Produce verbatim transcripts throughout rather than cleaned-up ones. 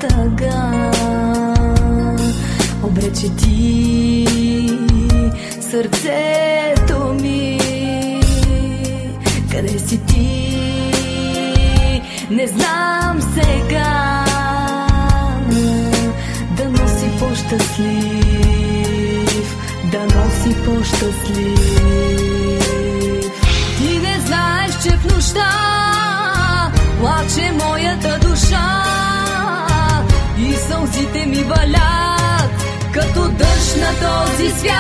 тъга. Обрече ти сърцето ми. Къде си ти? Не знам сега. Да носи по-щастлив, да носи по-щастлив. Ти не знаеш, че в нощта плаче моята душа и сълзите ми валят като дъжд на този свят.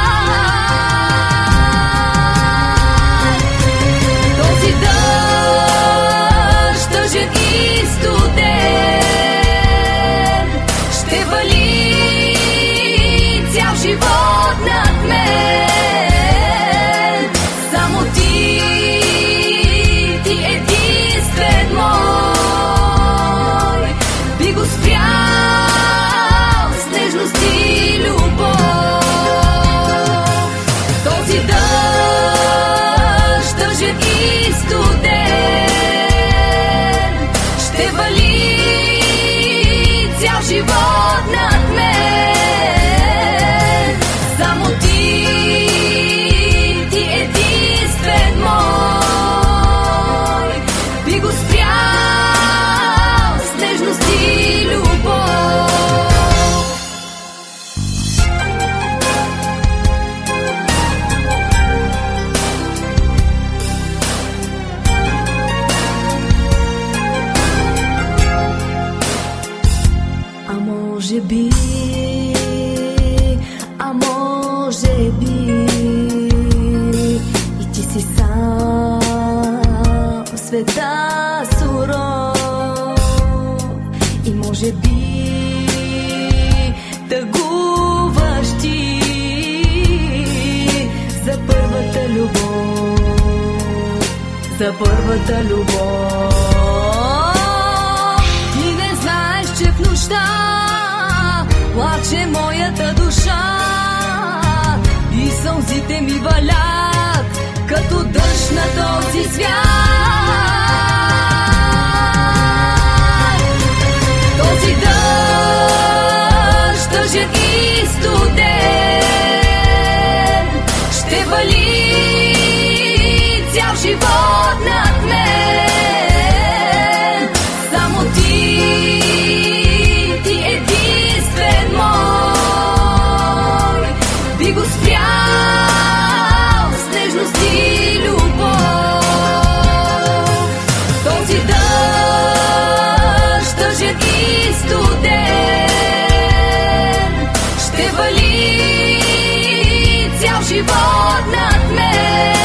Този дъжд, тъжен и студен, ще вали цял живот над мен. Само ти, ти единствен мой, би го спрял с нежност и любов. Този дъжд, тъжен и студен, ще вали цял живот над мен. Само ти, ти единствен мой, би го спрял с нежност и любов. А може би, а може би и ти си сам в света суров. И може би тъгуваш ти за първата любов, за първата любов. Ти не знаеш, че в нощта плаче моята душа и сълзите ми валят като дъжд на този свят. Този дъжд, тъжен и студен, ще вали цял живот над мен. Само ти, ти единствен мой, би го спрял с нежност и любов. Този дъжд, тъжен и студен, ще вали цял живот над мен.